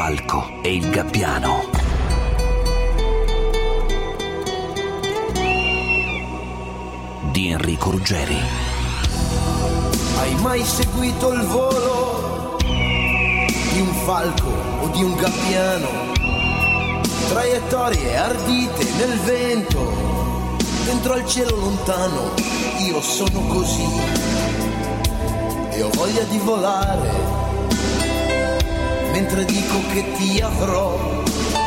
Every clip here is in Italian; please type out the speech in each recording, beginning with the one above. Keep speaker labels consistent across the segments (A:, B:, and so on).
A: falco e il gabbiano. Di Enrico Ruggeri.
B: Hai mai seguito il volo di un falco o di un gabbiano? Traiettorie ardite nel vento, dentro al cielo lontano. Io sono così e ho voglia di volare, mentre dico che ti avrò,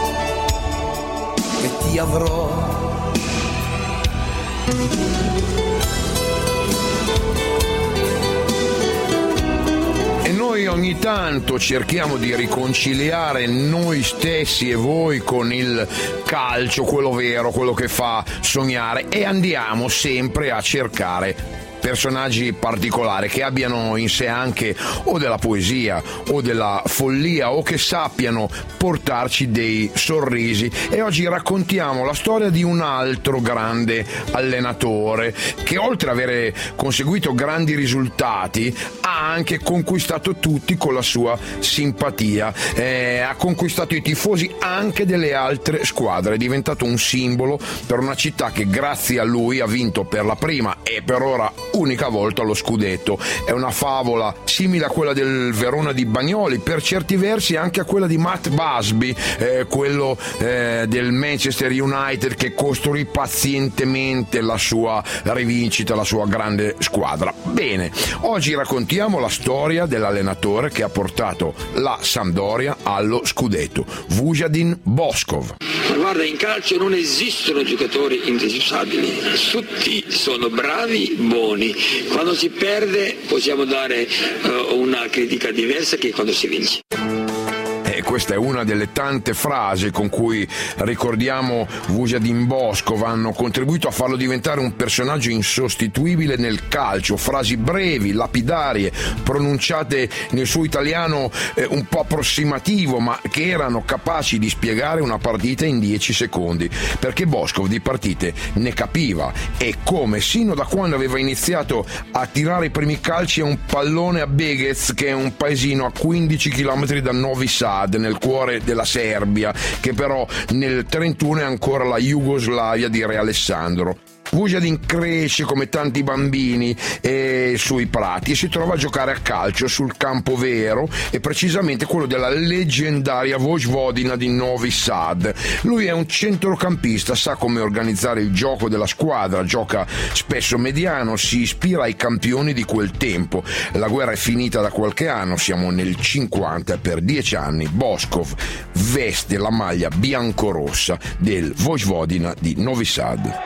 B: che ti avrò.
C: E noi ogni tanto cerchiamo di riconciliare noi stessi e voi con il calcio, quello vero, quello che fa sognare, e andiamo sempre a cercare personaggi particolari che abbiano in sé anche o della poesia o della follia o che sappiano portarci dei sorrisi. E oggi raccontiamo la storia di un altro grande allenatore che, oltre ad avere conseguito grandi risultati, ha anche conquistato tutti con la sua simpatia, ha conquistato i tifosi anche delle altre squadre, è diventato un simbolo per una città che grazie a lui ha vinto per la prima e per ora unica volta lo scudetto. È una favola simile a quella del Verona di Bagnoli, per certi versi anche a quella di Matt Busby, quello del Manchester United, che costruì pazientemente la sua rivincita, la sua grande squadra. Bene, oggi raccontiamo la storia dell'allenatore che ha portato la Sampdoria allo scudetto, Vujadin Boškov.
D: Ma guarda, in calcio non esistono giocatori indecisabili, tutti sono bravi, buoni. Quando si perde possiamo dare una critica diversa che quando si vince.
C: Questa è una delle tante frasi con cui ricordiamo Vujadin Boškov, hanno contribuito a farlo diventare un personaggio insostituibile nel calcio. Frasi brevi, lapidarie, pronunciate nel suo italiano un po' approssimativo, ma che erano capaci di spiegare una partita in 10 secondi, perché Boškov di partite ne capiva, e come sino da quando aveva iniziato a tirare i primi calci a un pallone a Begec, che è un paesino a 15 km da Novi Sad, nel cuore della Serbia, che però nel 1931 è ancora la Jugoslavia di Re Alessandro. Vujadin cresce come tanti bambini sui prati e si trova a giocare a calcio sul campo vero, e precisamente quello della leggendaria Vojvodina di Novi Sad. Lui è un centrocampista, sa come organizzare il gioco della squadra, gioca spesso mediano, si ispira ai campioni di quel tempo. La guerra è finita da qualche anno, siamo nel 50, e per 10 anni Boškov veste la maglia biancorossa del Vojvodina di Novi Sad.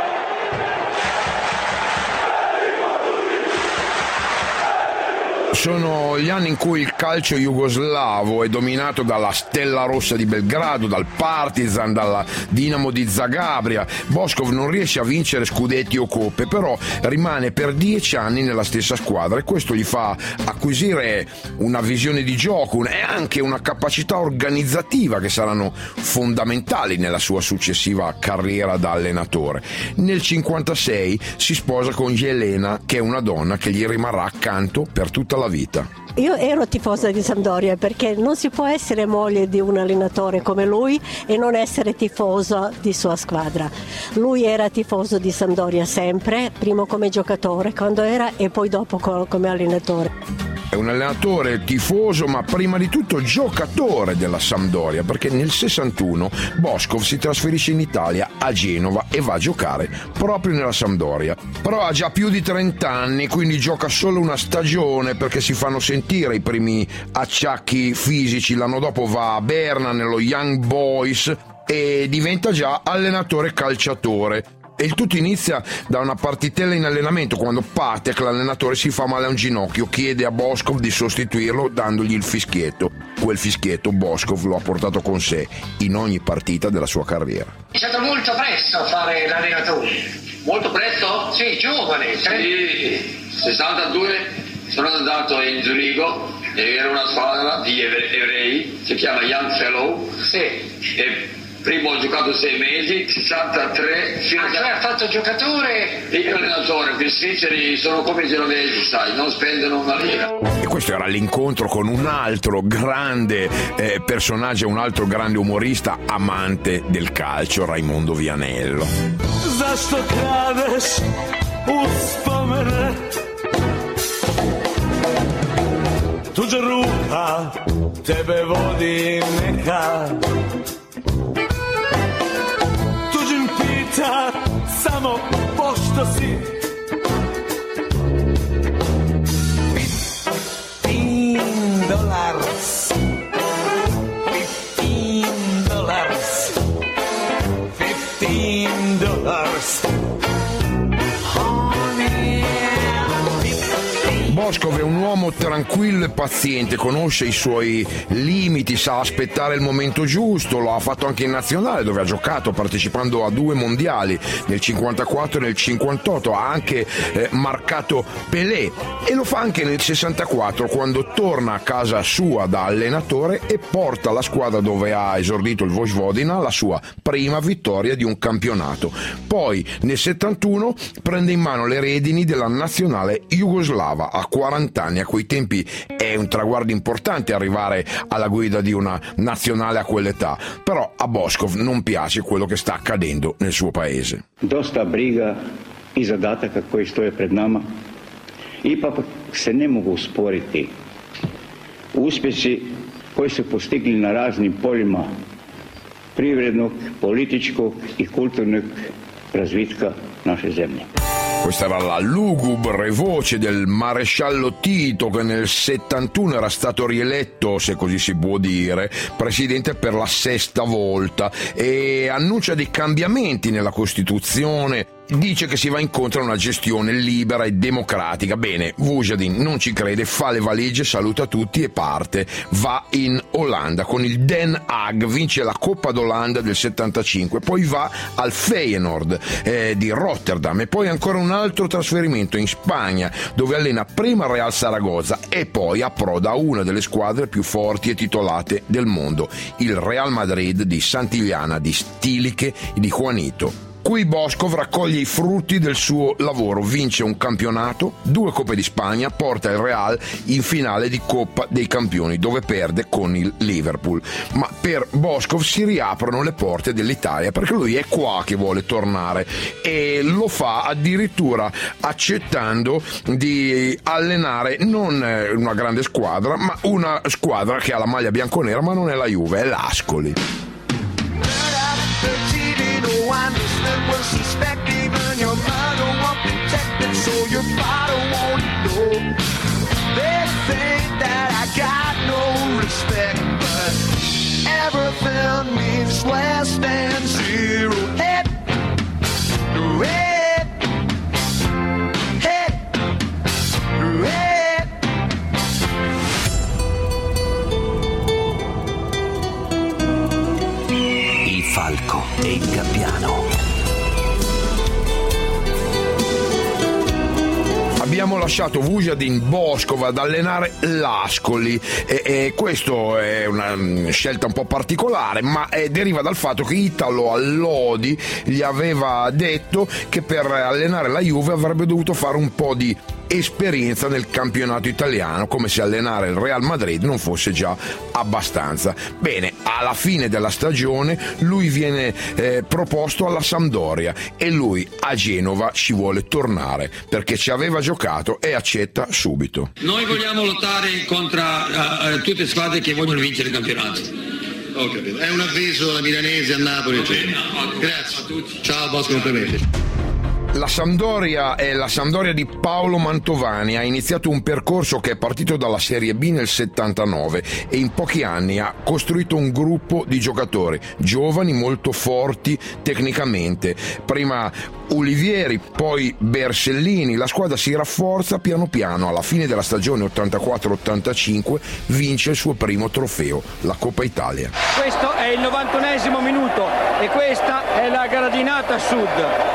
C: Sono gli anni in cui il calcio jugoslavo è dominato dalla Stella Rossa di Belgrado, dal Partizan, dalla Dinamo di Zagabria. Boškov non riesce a vincere scudetti o coppe, però rimane per 10 anni nella stessa squadra, e questo gli fa acquisire una visione di gioco e anche una capacità organizzativa che saranno fondamentali nella sua successiva carriera da allenatore. Nel 56 si sposa con Jelena, che è una donna che gli rimarrà accanto per tutta la vita.
E: Io ero tifosa di Sampdoria, perché non si può essere moglie di un allenatore come lui e non essere tifosa di sua squadra. Lui era tifoso di Sampdoria sempre, prima come giocatore quando era, e poi dopo come allenatore.
C: È un allenatore tifoso, ma prima di tutto giocatore della Sampdoria, perché nel 61 Boškov si trasferisce in Italia, a Genova, e va a giocare proprio nella Sampdoria. Però ha già più di 30 anni, quindi gioca solo una stagione, perché si fanno sentire i primi acciacchi fisici. L'anno dopo va a Berna nello Young Boys e diventa già allenatore calciatore. E il tutto inizia da una partitella in allenamento, quando Patek, l'allenatore, si fa male a un ginocchio, chiede a Boškov di sostituirlo dandogli il fischietto. Quel fischietto Boškov lo ha portato con sé in ogni partita della sua carriera.
F: È stato molto presto fare l'allenatore.
G: Molto presto?
F: Sì, giovane.
G: Sì, 62 sono andato in Zurigo e era una squadra di ebrei, si chiama Young Fellow.
F: Sì.
G: E Primo ho giocato 6 mesi, 63 fino a...
F: cioè ha fatto giocatore
G: e allenatore, gli svizzeri sono come i genovesi, sai, non spendono una lira.
C: E questo era l'incontro con un altro grande personaggio, un altro grande umorista amante del calcio, Raimondo Vianello.
H: Zašto kradeš uspomene, tuđa ruka tebe vodi neka, tuđim pita samo pošto si.
C: Boškov è un uomo tranquillo e paziente, conosce i suoi limiti, sa aspettare il momento giusto, lo ha fatto anche in nazionale dove ha giocato partecipando a 2 mondiali nel 54 e nel 58, ha anche marcato Pelé e lo fa anche nel 64 quando torna a casa sua da allenatore e porta la squadra dove ha esordito il Vojvodina la sua prima vittoria di un campionato. Poi nel 71 prende in mano le redini della nazionale jugoslava a 40 anni, a quei tempi è un traguardo importante arrivare alla guida di una nazionale a quell'età, però a Boškov non piace quello che sta accadendo nel suo paese.
I: Dosta briga i zadataka koji stoje pred nama, ipak se ne mogu usporiti uspjesi koji su postigli na raznim poljima privrednog, političkog i kulturnog razvitka naše zemlje.
C: Questa era la lugubre voce del maresciallo Tito che nel 71 era stato rieletto, se così si può dire, presidente per la 6ª volta e annuncia dei cambiamenti nella Costituzione. Dice che si va incontro a una gestione libera e democratica. Bene, Vujadin non ci crede, fa le valigie, saluta tutti e parte. Va in Olanda con il Den Haag, vince la Coppa d'Olanda del 75, poi va al Feyenoord di Rotterdam e poi ancora un altro trasferimento in Spagna dove allena prima il Real Saragozza e poi approda a una delle squadre più forti e titolate del mondo, il Real Madrid di Santillana, di Stiliche e di Juanito. Qui Boškov raccoglie i frutti del suo lavoro, vince un campionato, 2 Coppe di Spagna, porta il Real in finale di Coppa dei Campioni dove perde con il Liverpool. Ma per Boškov si riaprono le porte dell'Italia perché lui è qua che vuole tornare e lo fa addirittura accettando di allenare non una grande squadra ma una squadra che ha la maglia bianconera ma non è la Juve, è l'Ascoli.
J: Was suspecting and your mother won't protect it, so your father won't know. They think that I got no respect, but everything means less than zero. Head, red, head, red.
A: Il falco e il gabbiano.
C: Abbiamo lasciato Vujadin Boškov ad allenare l'Ascoli e questo è una scelta un po' particolare ma deriva dal fatto che Italo Allodi gli aveva detto che per allenare la Juve avrebbe dovuto fare un po' di esperienza nel campionato italiano, come se allenare il Real Madrid non fosse già abbastanza. Bene, alla fine della stagione lui viene proposto alla Sampdoria e lui a Genova ci vuole tornare perché ci aveva giocato e accetta subito.
D: Noi vogliamo lottare contro tutte le squadre che vogliono vincere il campionato.
K: Ho capito. È un avviso alla milanese, a Napoli, eccetera. Grazie a tutti. Ciao, Boškov, complimenti.
C: La Sampdoria è la Sampdoria di Paolo Mantovani, ha iniziato un percorso che è partito dalla Serie B nel 79 e in pochi anni ha costruito un gruppo di giocatori giovani molto forti tecnicamente. Prima Olivieri, poi Bersellini, la squadra si rafforza piano piano, alla fine della stagione 84-85 vince il suo primo trofeo, la Coppa Italia.
L: Questo è il 91esimo minuto e questa è la gradinata sud.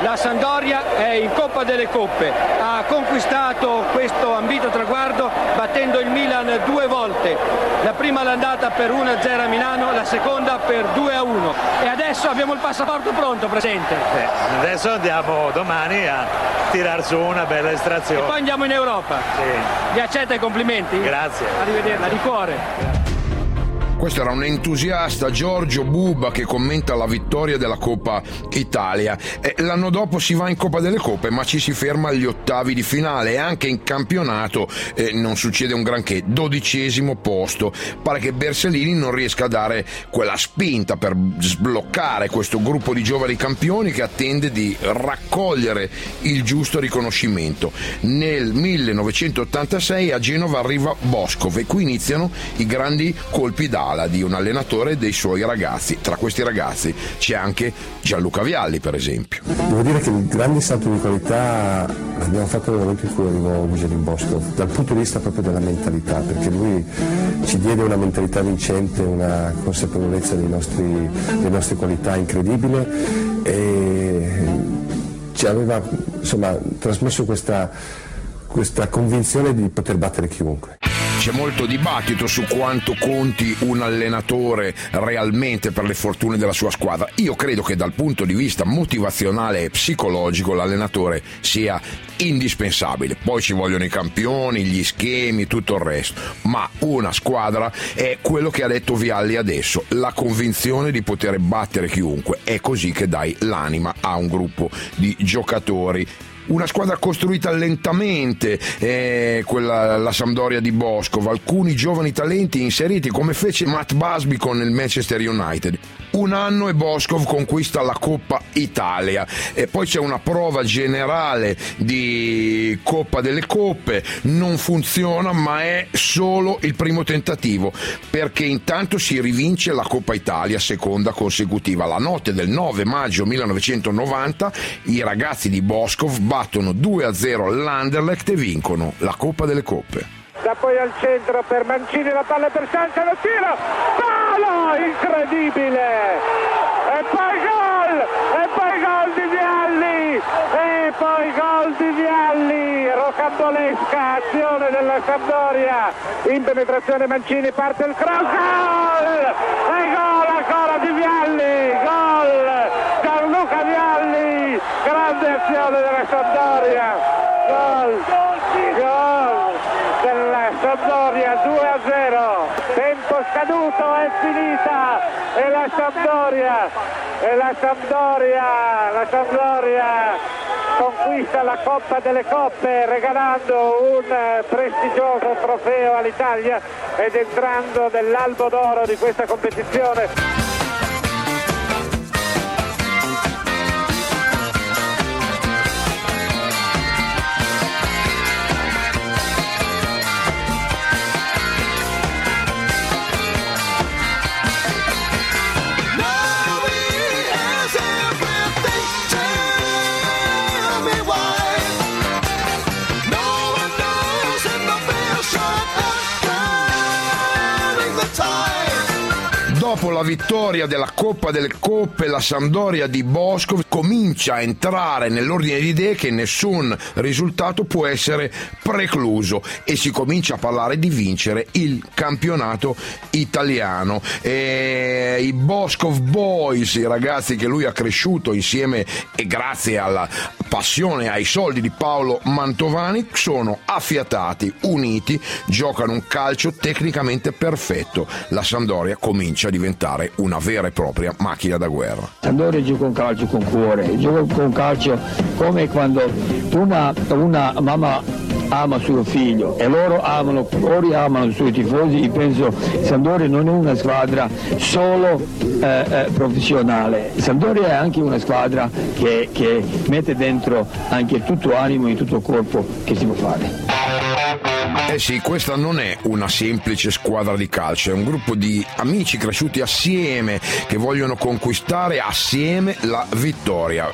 L: La Sampdoria è in Coppa delle Coppe, ha conquistato questo ambito traguardo battendo il Milan 2 volte, la prima all'andata per 1-0 a Milano, la seconda per 2-1 e adesso abbiamo il passaporto pronto, presente.
M: Adesso andiamo domani a tirar su una bella estrazione.
L: E poi andiamo in Europa.
M: Sì.
L: Vi accetta i complimenti?
M: Grazie.
L: Arrivederla, di cuore.
C: Questo era un entusiasta, Giorgio Buba, che commenta la vittoria della Coppa Italia. L'anno dopo si va in Coppa delle Coppe, ma ci si ferma agli ottavi di finale e anche in campionato non succede un granché. 12° posto. Pare che Bersellini non riesca a dare quella spinta per sbloccare questo gruppo di giovani campioni che attende di raccogliere il giusto riconoscimento. Nel 1986 a Genova arriva Boskov e qui iniziano i grandi colpi d'ala di un allenatore e dei suoi ragazzi. Tra questi ragazzi c'è anche Gianluca Vialli, per esempio.
N: Devo dire che il grande salto di qualità l'abbiamo fatto nel momento in cui arrivò Vigeli Boskov, dal punto di vista proprio della mentalità, perché lui ci diede una mentalità vincente, una consapevolezza delle nostre qualità incredibile e ci aveva trasmesso questa convinzione di poter battere chiunque.
C: C'è molto dibattito su quanto conti un allenatore realmente per le fortune della sua squadra. Io credo che dal punto di vista motivazionale e psicologico l'allenatore sia indispensabile. Poi ci vogliono i campioni, gli schemi, tutto il resto. Ma una squadra è quello che ha detto Vialli adesso, la convinzione di poter battere chiunque. È così che dai l'anima a un gruppo di giocatori. Una squadra costruita lentamente, la Sampdoria di Boskov, alcuni giovani talenti inseriti come fece Matt Busby con il Manchester United. Un anno e Boskov conquista la Coppa Italia e poi c'è una prova generale di Coppa delle Coppe, non funziona ma è solo il primo tentativo perché intanto si rivince la Coppa Italia seconda consecutiva. La notte del 9 maggio 1990 i ragazzi di Boskov battono 2-0 l'Anderlecht e vincono la Coppa delle Coppe.
O: Da poi al centro per Mancini, la palla per Sanza, lo tiro, palo incredibile e poi gol di Vialli e poi gol di Vialli, rocambolesca azione della Sampdoria, in penetrazione Mancini, parte il cross, gol e gol ancora di Vialli, gol Gianluca Vialli, grande azione della Sampdoria, gol della Sampdoria, 2-0, tempo scaduto, è finita e la Sampdoria conquista la Coppa delle Coppe regalando un prestigioso trofeo all'Italia ed entrando nell'albo d'oro di questa competizione.
C: Dopo la vittoria della Coppa delle Coppe, la Sampdoria di Boskov comincia a entrare nell'ordine di idee che nessun risultato può essere precluso e si comincia a parlare di vincere il campionato italiano. I Boskov Boys, i ragazzi che lui ha cresciuto insieme e grazie alla passione e ai soldi di Paolo Mantovani, sono affiatati, uniti, giocano un calcio tecnicamente perfetto. La Sampdoria comincia a diventare una vera e propria macchina da guerra.
P: Sampdoria gioca un calcio con cuore, gioca un calcio come quando una mamma ama suo figlio e loro amano i suoi tifosi. Io penso Sampdoria non è una squadra solo professionale, Sampdoria è anche una squadra che mette dentro anche tutto animo e tutto corpo che si può fare.
C: Eh sì, questa non è una semplice squadra di calcio, è un gruppo di amici cresciuti assieme che vogliono conquistare assieme la vittoria.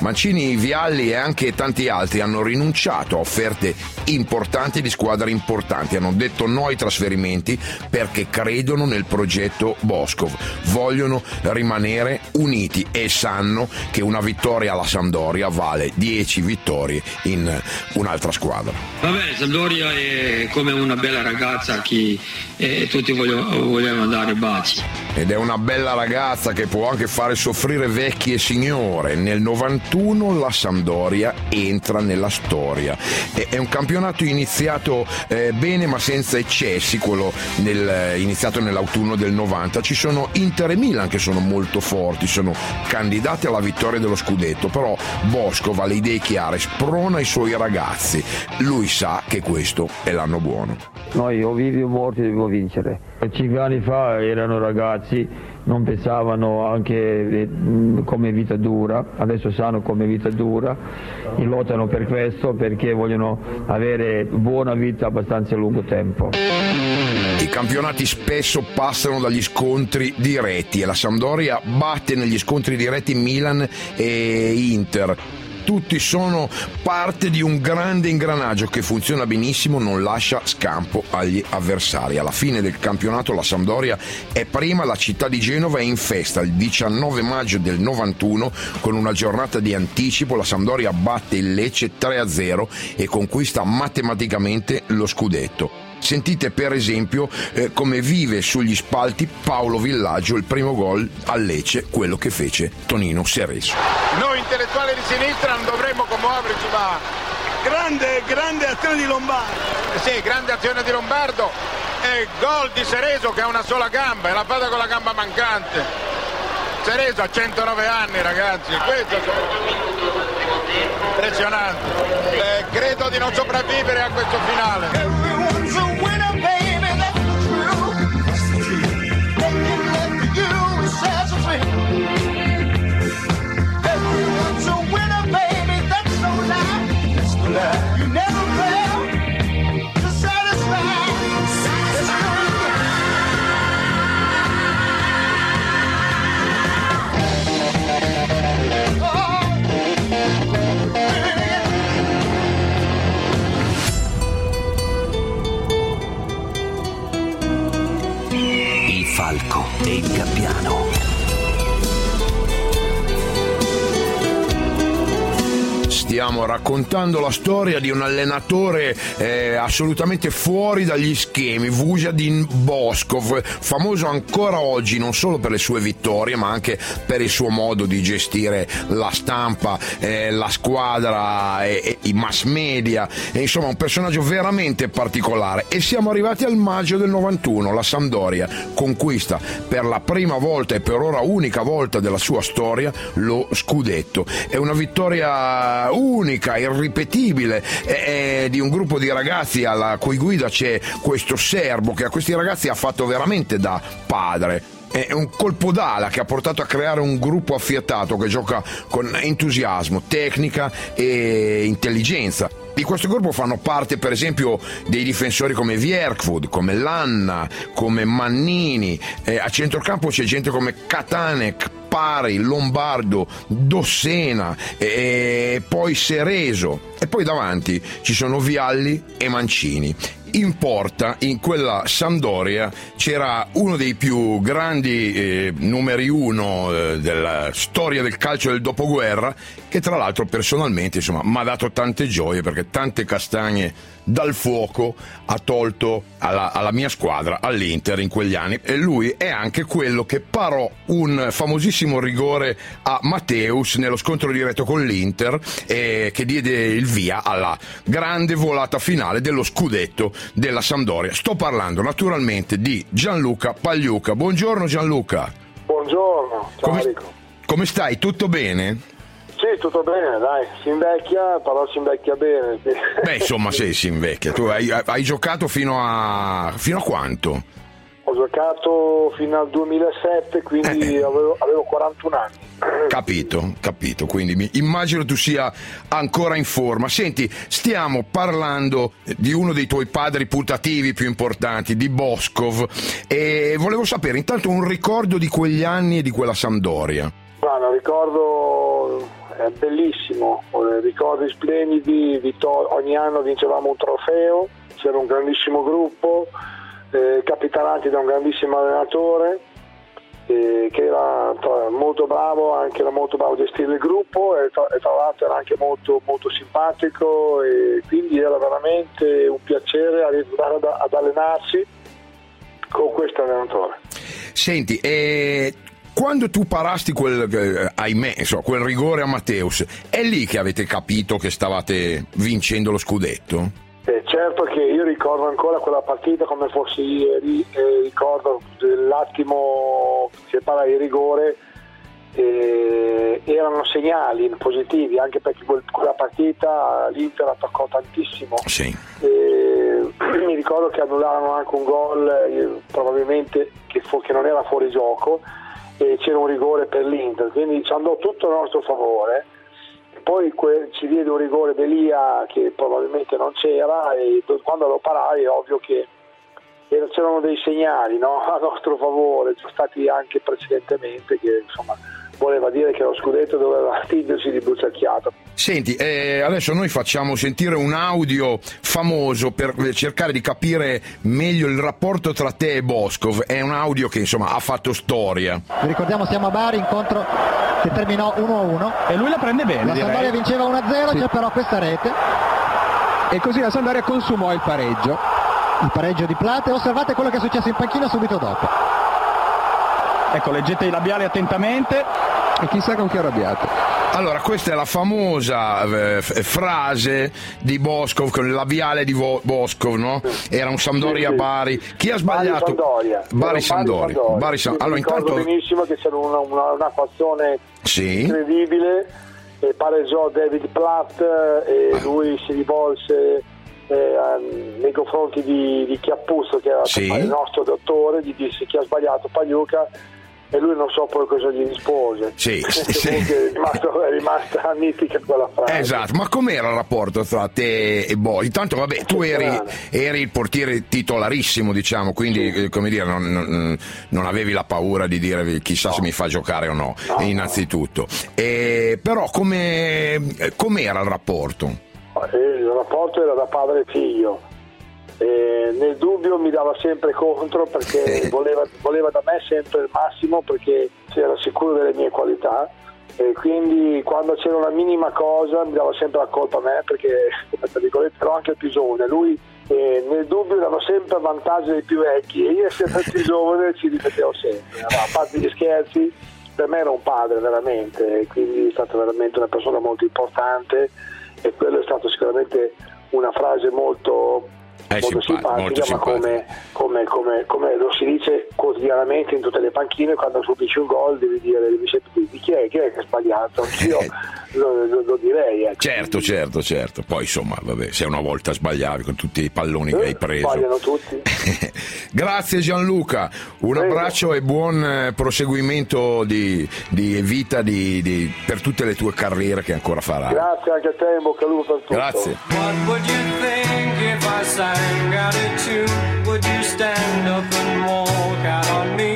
C: Mancini, Vialli e anche tanti altri hanno rinunciato a offerte importanti di squadre importanti, hanno detto no ai trasferimenti perché credono nel progetto Boskov, vogliono rimanere uniti e sanno che una vittoria alla Sampdoria vale 10 vittorie in un'altra squadra.
D: Va bene, Sampdoria è come una bella ragazza che tutti vogliamo dare baci.
C: Ed è una bella ragazza che può anche fare soffrire vecchi e signore. Nel 91 la Sampdoria entra nella storia. È un campionato iniziato bene ma senza eccessi, quello iniziato nell'autunno del 90. Ci sono Inter e Milan che sono molto forti, sono candidati alla vittoria dello scudetto, però Boskov ha le idee chiare, sprona i suoi ragazzi, lui sa che questo è l'anno buono.
P: Noi o vivi o morti dobbiamo vincere. 5 anni fa erano ragazzi, non pensavano anche come vita dura, adesso sanno come vita dura e lottano per questo perché vogliono avere buona vita abbastanza a lungo tempo.
C: I campionati spesso passano dagli scontri diretti e la Sampdoria batte negli scontri diretti Milan e Inter. Tutti sono parte di un grande ingranaggio che funziona benissimo, non lascia scampo agli avversari. Alla fine del campionato la Sampdoria è prima, la città di Genova è in festa. Il 19 maggio del 91, con una giornata di anticipo, la Sampdoria batte il Lecce 3-0 e conquista matematicamente lo scudetto. Sentite per esempio come vive sugli spalti Paolo Villaggio il primo gol al Lecce, quello che fece Tonino Cerezo.
Q: Noi intellettuali di sinistra non dovremmo commuoverci, ma grande azione di Lombardo. Sì, grande azione di Lombardo e gol di Cerezo che ha una sola gamba e l'ha fatta con la gamba mancante. Cerezo ha 109 anni, ragazzi, questo è impressionante. Credo di non sopravvivere a questo finale.
J: You never fail to satisfy.
A: Il falco e il gabbiano.
C: Stiamo raccontando la storia di un allenatore assolutamente fuori dagli schemi, Vujadin Boskov, famoso ancora oggi non solo per le sue vittorie ma anche per il suo modo di gestire la stampa, la squadra e i mass media, insomma un personaggio veramente particolare. E siamo arrivati al maggio del 91, la Sampdoria conquista per la prima volta e per ora unica volta della sua storia lo scudetto. È una vittoria unica, irripetibile, di un gruppo di ragazzi alla cui guida c'è questo serbo che a questi ragazzi ha fatto veramente da padre. È un colpo d'ala che ha portato a creare un gruppo affiatato che gioca con entusiasmo, tecnica e intelligenza. Di questo gruppo fanno parte per esempio dei difensori come Vierkwood, come Lanna, come Mannini, a centrocampo c'è gente come Katanek, Pari, Lombardo, Dossena, poi Cerezo e poi davanti ci sono Vialli e Mancini. In porta, in quella Sampdoria, c'era uno dei più grandi numeri uno della storia del calcio del dopoguerra, che tra l'altro personalmente mi ha dato tante gioie perché tante castagne dal fuoco ha tolto alla mia squadra, all'Inter, in quegli anni. E lui è anche quello che parò un famosissimo rigore a Matteus nello scontro diretto con l'Inter e che diede il via alla grande volata finale dello scudetto della Sampdoria. Sto parlando naturalmente di Gianluca Pagliuca. Buongiorno Gianluca.
R: Buongiorno, ciao.
C: Come stai? Tutto bene?
R: Sì, tutto bene, dai, si invecchia, però si invecchia bene.
C: Beh, insomma, sì, si invecchia. Tu hai giocato fino a quanto?
R: Ho giocato fino al 2007, quindi avevo 41 anni.
C: Capito, quindi immagino tu sia ancora in forma. Senti, stiamo parlando di uno dei tuoi padri putativi più importanti, di Boskov, e volevo sapere intanto un ricordo di quegli anni e di quella Sampdoria.
R: Guarda, ricordo è bellissimo, ricordi splendidi, ogni anno vincevamo un trofeo, c'era un grandissimo gruppo, capitanati da un grandissimo allenatore che era molto bravo, anche era molto bravo a gestire il gruppo e tra l'altro era anche molto, molto simpatico, e quindi era veramente un piacere arrivare ad allenarsi con questo allenatore.
C: Senti, quando tu parasti ahimè, quel rigore a Matteus, è lì che avete capito che stavate vincendo lo scudetto?
R: Certo che io ricordo ancora quella partita come fosse ieri, ricordo l'attimo che parla di rigore, erano segnali positivi, anche perché quella partita l'Inter attaccò tantissimo.
C: Sì.
R: Mi ricordo che annullarono anche un gol probabilmente che non era fuori gioco, e c'era un rigore per l'Inter, quindi ci andò tutto a nostro favore. Poi ci diede un rigore d'Elia che probabilmente non c'era, e quando lo parai è ovvio che c'erano dei segnali, no? A nostro favore, ci sono stati anche precedentemente, che insomma voleva dire che lo scudetto doveva attingersi di bruciacchiato.
C: Senti, adesso noi facciamo sentire un audio famoso per cercare di capire meglio il rapporto tra te e Boskov. È un audio che insomma ha fatto storia.
S: Vi ricordiamo, siamo a Bari, incontro che terminò 1-1
T: e lui la prende bene.
S: La Sampdoria vinceva 1-0, sì. C'è però questa rete
T: e così la Sampdoria consumò il pareggio di Plate. Osservate quello che è successo in panchina subito dopo. Ecco, leggete i labiali attentamente e chissà con chi è arrabbiato.
C: Allora, questa è la famosa frase di Boskov, con il labiale di Boskov, no? Era un Sampdoria-Bari. Chi ha sbagliato? Bari-Sampdoria.
R: Allora, ricordo benissimo che c'era un'acquazione incredibile, e pareggiò David Platt, e lui si rivolse nei confronti di Chiappuzzo, che era il nostro dottore, gli disse: chi ha sbagliato, Pagliuca. E lui non so poi cosa gli rispose.
C: Sì.
R: È rimasta mitica quella frase.
C: Esatto, ma com'era il rapporto tra te e Boy? Intanto vabbè, tu eri il portiere titolarissimo, diciamo, quindi come dire, non avevi la paura di dire chissà se mi fa giocare o no, innanzitutto. Però com'era il rapporto?
R: Il rapporto era da padre e figlio. Nel dubbio mi dava sempre contro, perché voleva da me sempre il massimo, perché era sicuro delle mie qualità, e quindi quando c'era una minima cosa mi dava sempre la colpa a me, perché tra virgolette ero anche il più giovane. Lui nel dubbio dava sempre vantaggio dei più vecchi, e io, essendo il più giovane, ci ripetevo sempre. A parte gli scherzi, per me era un padre veramente, e quindi è stata veramente una persona molto importante, e quello è stato sicuramente una frase molto simpatica, ma come lo si dice quotidianamente in tutte le panchine, quando subisci un gol devi dire di chi è che ha sbagliato. Io lo direi, ecco.
C: Certo, poi insomma vabbè, se una volta sbagliavi con tutti i palloni che hai preso,
R: sbagliano tutti.
C: Grazie Gianluca, un abbraccio e buon proseguimento di vita per tutte le tue carriere che ancora farai.
R: Grazie anche a te, in bocca al lupo per tutto.
C: Grazie.
J: If I sang out a tune, would you stand up and walk out on me?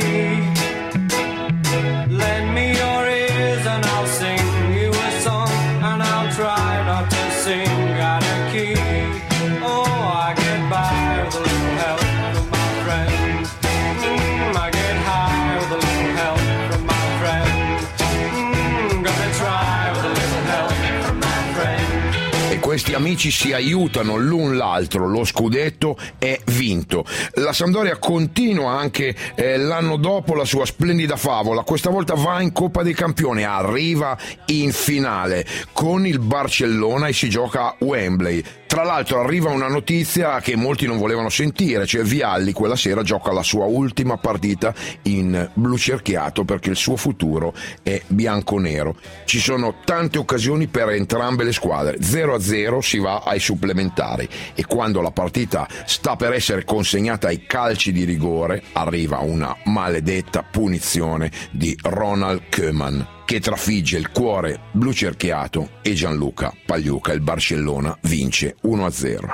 J: Lend me your ears and I'll sing you a song, and I'll try not to sing out of key. Oh, I get by with a little help from my friends. I get high with a little help from my friends. Gonna try with a little help from my friends.
C: E questi amici si aiutano l'un l'altro, lo scudetto è vinto. La Sampdoria continua anche l'anno dopo la sua splendida favola, questa volta va in Coppa dei Campioni, arriva in finale con il Barcellona e si gioca a Wembley. Tra l'altro arriva una notizia che molti non volevano sentire, cioè Vialli quella sera gioca la sua ultima partita in blu cerchiato, perché il suo futuro è bianconero. Ci sono tante occasioni per entrambe le squadre, 0-0 si va ai supplementari, e quando la partita sta per essere consegnata ai calci di rigore arriva una maledetta punizione di Ronald Koeman che trafigge il cuore blu cerchiato, e Gianluca Pagliuca, il Barcellona, vince 1-0.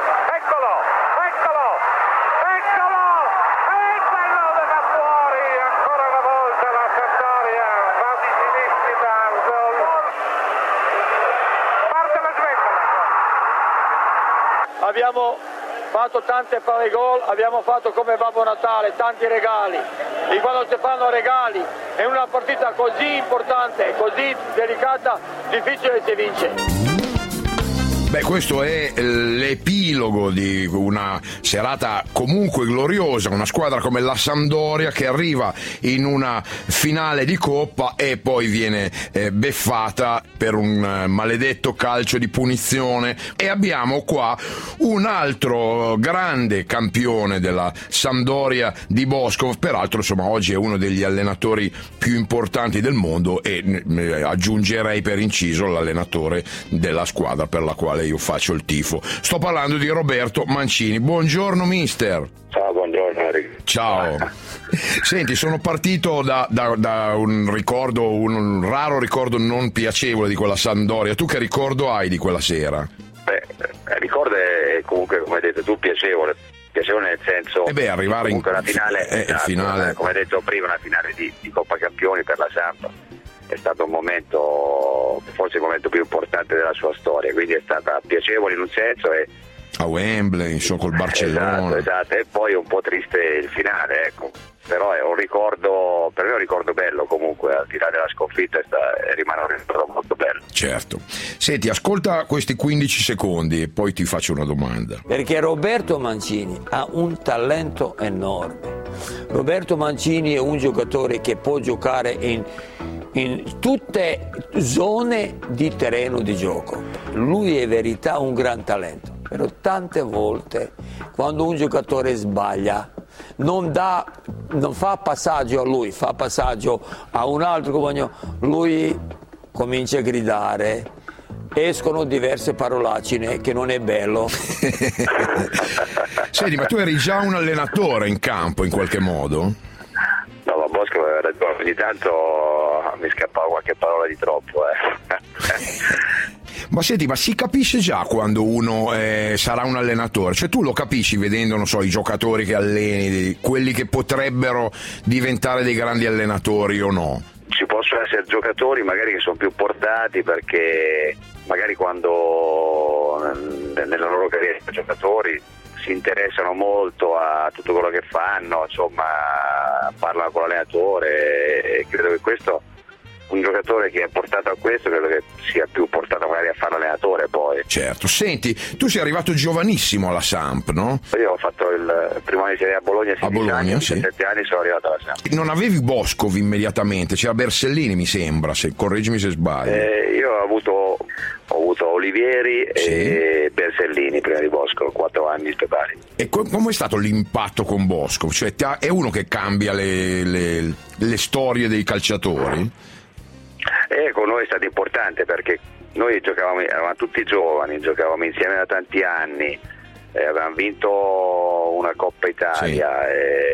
L: abbiamo fatto tante pari gol, abbiamo fatto come Babbo Natale, tanti regali, e quando si fanno regali in una partita così importante, così delicata, difficile si vince.
C: Beh, questo è l'epilogo di una serata comunque gloriosa, una squadra come la Sampdoria che arriva in una finale di Coppa e poi viene beffata per un maledetto calcio di punizione. E abbiamo qua un altro grande campione della Sampdoria di Boskov, peraltro insomma oggi è uno degli allenatori più importanti del mondo e aggiungerei per inciso l'allenatore della squadra per la quale io faccio il tifo. Sto parlando di Roberto Mancini. Buongiorno mister.
U: Ciao, buongiorno Enrico.
C: Ciao. Senti, sono partito da un ricordo, un raro ricordo non piacevole di quella Sampdoria. Tu che ricordo hai di quella sera?
U: Beh, il ricordo è comunque, come hai detto tu, piacevole nel senso
C: arrivare
U: comunque una finale,
C: finale,
U: come hai detto prima, una finale di Coppa Campioni per la Samp è stato un momento, forse il momento più importante della sua storia, quindi è stata piacevole in un senso e
C: a Wembley, insomma, col Barcellona.
U: Esatto, e poi un po' triste il finale, ecco. Però è un ricordo, per me è un ricordo bello comunque, al di là della sconfitta rimane un ricordo molto bello.
C: Certo. Senti, ascolta questi 15 secondi e poi ti faccio una domanda.
V: Perché Roberto Mancini ha un talento enorme. Roberto Mancini è un giocatore che può giocare in tutte zone di terreno di gioco. Lui è in verità un gran talento, però tante volte quando un giocatore sbaglia non fa passaggio a lui, fa passaggio a un altro compagno, lui comincia a gridare, escono diverse parolacce che non è bello.
C: Senti, ma tu eri già un allenatore in campo in qualche modo?
U: No, ma Bosco aveva ragione, ogni tanto mi scappava qualche parola di troppo.
C: Ma senti, ma si capisce già quando uno sarà un allenatore? Cioè tu lo capisci vedendo, non so, i giocatori che alleni, quelli che potrebbero diventare dei grandi allenatori o no?
U: Ci possono essere giocatori magari che sono più portati perché magari quando nella loro carriera da giocatori si interessano molto a tutto quello che fanno, insomma parlano con l'allenatore e credo che questo, un giocatore che è portato a questo, credo che sia più portato magari a fare l'allenatore poi.
C: Certo. Senti, tu sei arrivato giovanissimo alla Samp, no?
U: Io ho fatto il primo anno di serie a Bologna, 16 anni, 17 anni sono arrivato alla Samp.
C: Non avevi Boskov immediatamente, c'era Bersellini mi sembra, correggimi se sbaglio.
U: Io ho avuto Olivieri e Bersellini prima di Boskov, 4 anni totali.
C: E come è stato l'impatto con Boskov? Cioè è uno che cambia le storie dei calciatori?
U: Con noi è stato importante perché noi eravamo tutti giovani, giocavamo insieme da tanti anni, avevamo vinto una Coppa Italia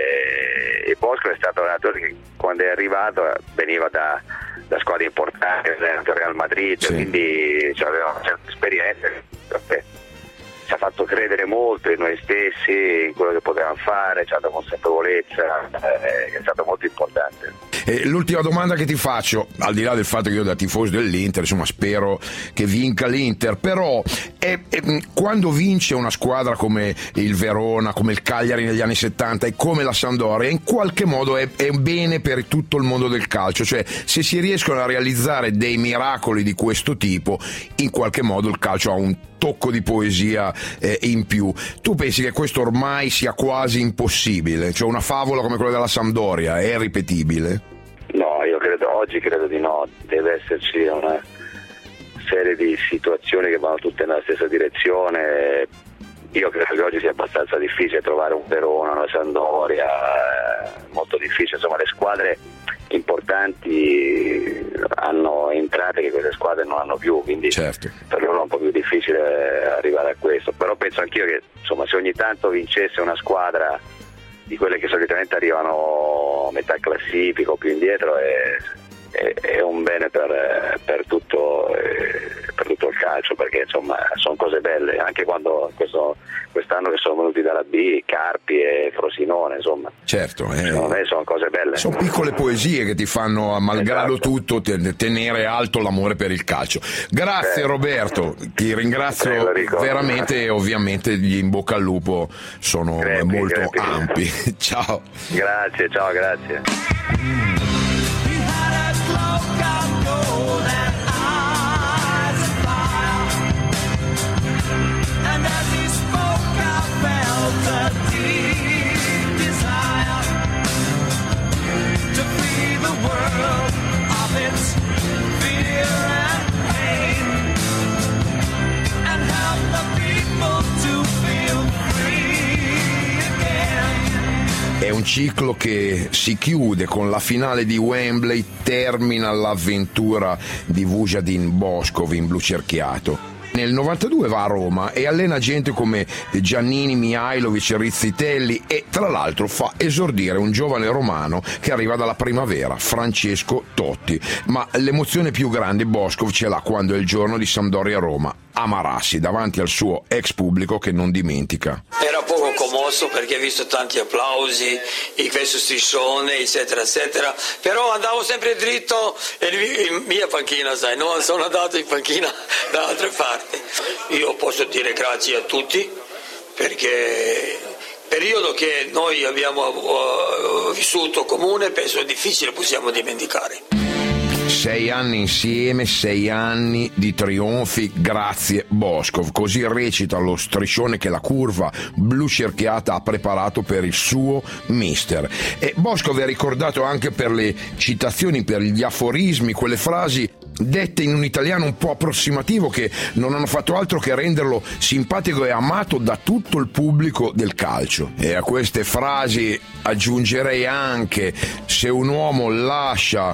U: e Boskov è stato un allenatore che quando è arrivato veniva da squadre importanti, il Real Madrid, quindi aveva una certa esperienza, ci ha fatto credere molto in noi stessi, in quello che potevamo fare, ci ha dato consapevolezza, è stato molto importante.
C: L'ultima domanda che ti faccio, al di là del fatto che io da tifoso dell'Inter, insomma spero che vinca l'Inter, però quando vince una squadra come il Verona, come il Cagliari negli anni 70 e come la Sampdoria, in qualche modo è bene per tutto il mondo del calcio, cioè se si riescono a realizzare dei miracoli di questo tipo, in qualche modo il calcio ha un tocco di poesia in più. Tu pensi che questo ormai sia quasi impossibile? Cioè una favola come quella della Sampdoria è ripetibile?
U: No, io oggi credo di no, deve esserci una serie di situazioni che vanno tutte nella stessa direzione. Io credo che oggi sia abbastanza difficile trovare un Verona, una Sampdoria, molto difficile, insomma le squadre importanti hanno entrate che queste squadre non hanno più, quindi per loro è un po' più difficile arrivare a questo, però penso anch'io che insomma se ogni tanto vincesse una squadra di quelle che solitamente arrivano a metà classifica o più indietro è un bene per tutto il calcio, perché insomma sono cose belle, anche quando quest'anno che sono venuti dalla B, Carpi e Frosinone, insomma.
C: Certo,
U: secondo me sono cose belle.
C: Sono piccole poesie che ti fanno, malgrado tutto, tenere alto l'amore per il calcio. Grazie Roberto, ti ringrazio veramente, e ovviamente gli in bocca al lupo sono molto ampi. Ciao.
U: Grazie, ciao, grazie.
C: È un ciclo che si chiude con la finale di Wembley, termina l'avventura di Vujadin Boškov in blu cerchiato. Nel 92 va a Roma e allena gente come Giannini, Mihajlovic, Rizzitelli e tra l'altro fa esordire un giovane romano che arriva dalla primavera, Francesco Totti. Ma l'emozione più grande Boškov ce l'ha quando è il giorno di Sampdoria-Roma a Marassi, davanti al suo ex pubblico che non dimentica.
V: Era poco commosso perché ha visto tanti applausi, questo striscione, eccetera, eccetera, però andavo sempre dritto in mia panchina, sai, non sono andato in panchina da altre parti. Io posso dire grazie a tutti perché periodo che noi abbiamo vissuto comune penso difficile possiamo dimenticare.
C: 6 anni insieme, 6 anni di trionfi, grazie Boškov. Così recita lo striscione che la curva blu cerchiata ha preparato per il suo mister. E Boškov è ricordato anche per le citazioni, per gli aforismi, quelle frasi dette in un italiano un po' approssimativo che non hanno fatto altro che renderlo simpatico e amato da tutto il pubblico del calcio. E a queste frasi aggiungerei anche: se un uomo lascia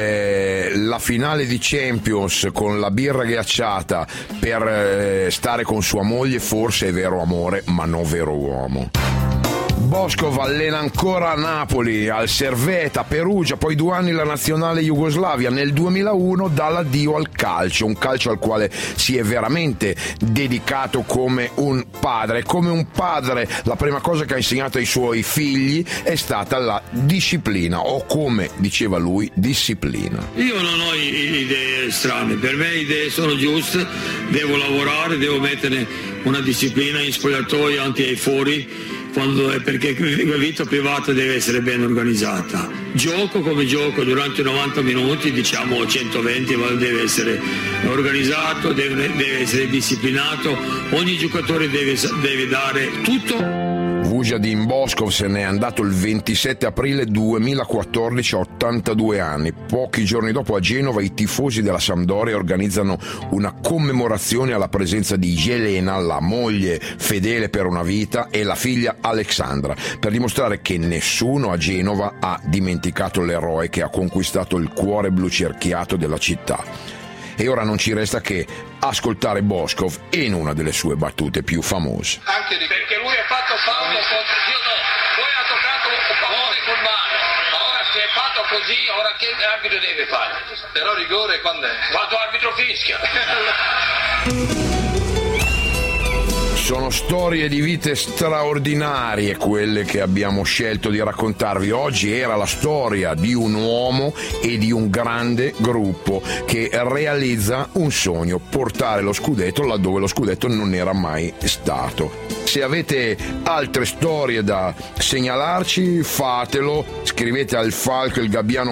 C: la finale di Champions con la birra ghiacciata per stare con sua moglie, forse è vero amore ma non vero uomo. Boškov allena ancora a Napoli, al Serveta, Perugia, poi 2 anni la nazionale Jugoslavia. Nel 2001 dà l'addio al calcio, un calcio al quale si è veramente dedicato come un padre. Come un padre, la prima cosa che ha insegnato ai suoi figli è stata la disciplina, o come diceva lui, disciplina.
D: Io non ho idee strane, per me idee sono giuste, devo lavorare, devo mettere una disciplina in spogliatoio anche ai fuori, perché la vita privata deve essere ben organizzata. Gioco come gioco durante 90 minuti, diciamo 120, ma deve essere organizzato, deve essere disciplinato, ogni giocatore deve dare tutto.
C: Vujadin Boškov se n'è andato il 27 aprile 2014 a 82 anni. Pochi giorni dopo a Genova i tifosi della Sampdoria organizzano una commemorazione alla presenza di Jelena, la moglie fedele per una vita, e la figlia Alexandra, per dimostrare che nessuno a Genova ha dimenticato l'eroe che ha conquistato il cuore blu cerchiato della città. E ora non ci resta che ascoltare Boškov in una delle sue battute più famose.
G: Anche perché lui ha fatto fallo poi ha toccato un pallone con mano. Ora si è fatto così, ora che l'arbitro deve fare? Però rigore quando è? Quando l'arbitro fischia.
C: Sono storie di vite straordinarie quelle che abbiamo scelto di raccontarvi oggi. Era la storia di un uomo e di un grande gruppo che realizza un sogno: portare lo scudetto laddove lo scudetto non era mai stato. Se avete altre storie da segnalarci, fatelo, scrivete al Falco il Gabbiano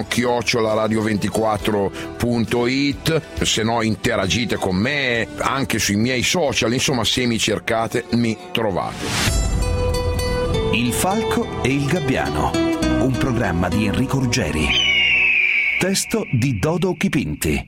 C: @radio24.it, se no interagite con me anche sui miei social, insomma se mi cercate mi trovate.
A: Il Falco e il Gabbiano, un programma di Enrico Ruggeri, testo di Dodo Chipinti.